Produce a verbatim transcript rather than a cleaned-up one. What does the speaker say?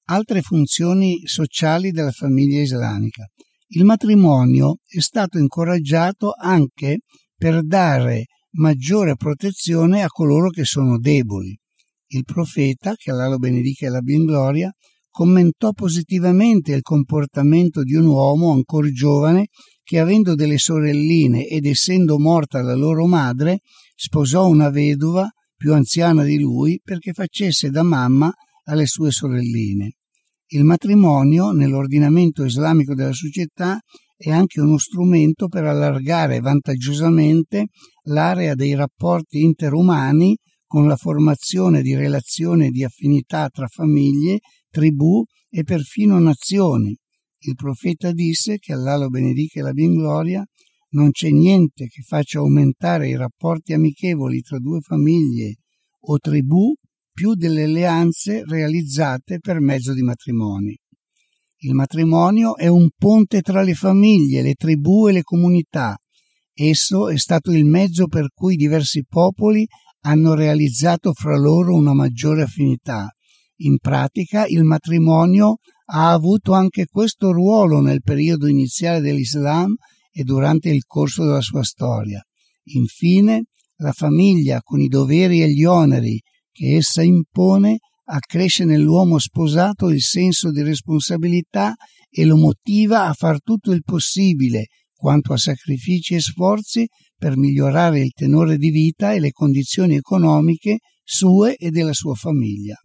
Altre funzioni sociali della famiglia islamica. Il matrimonio è stato incoraggiato anche per dare maggiore protezione a coloro che sono deboli. Il profeta, che Allah lo benedica e l'abbia in gloria, commentò positivamente il comportamento di un uomo ancora giovane che, avendo delle sorelline ed essendo morta la loro madre, sposò una vedova più anziana di lui perché facesse da mamma alle sue sorelline. Il matrimonio, nell'ordinamento islamico della società, è anche uno strumento per allargare vantaggiosamente l'area dei rapporti interumani con la formazione di relazioni di affinità tra famiglie, tribù e perfino nazioni. Il profeta disse, che Allah lo benedica e l'abbia in gloria, non c'è niente che faccia aumentare i rapporti amichevoli tra due famiglie o tribù più delle alleanze realizzate per mezzo di matrimoni. Il matrimonio è un ponte tra le famiglie, le tribù e le comunità. Esso è stato il mezzo per cui diversi popoli hanno realizzato fra loro una maggiore affinità. In pratica, il matrimonio ha avuto anche questo ruolo nel periodo iniziale dell'Islam e durante il corso della sua storia. Infine, la famiglia, con i doveri e gli oneri che essa impone, accresce nell'uomo sposato il senso di responsabilità e lo motiva a far tutto il possibile, quanto a sacrifici e sforzi, per migliorare il tenore di vita e le condizioni economiche sue e della sua famiglia.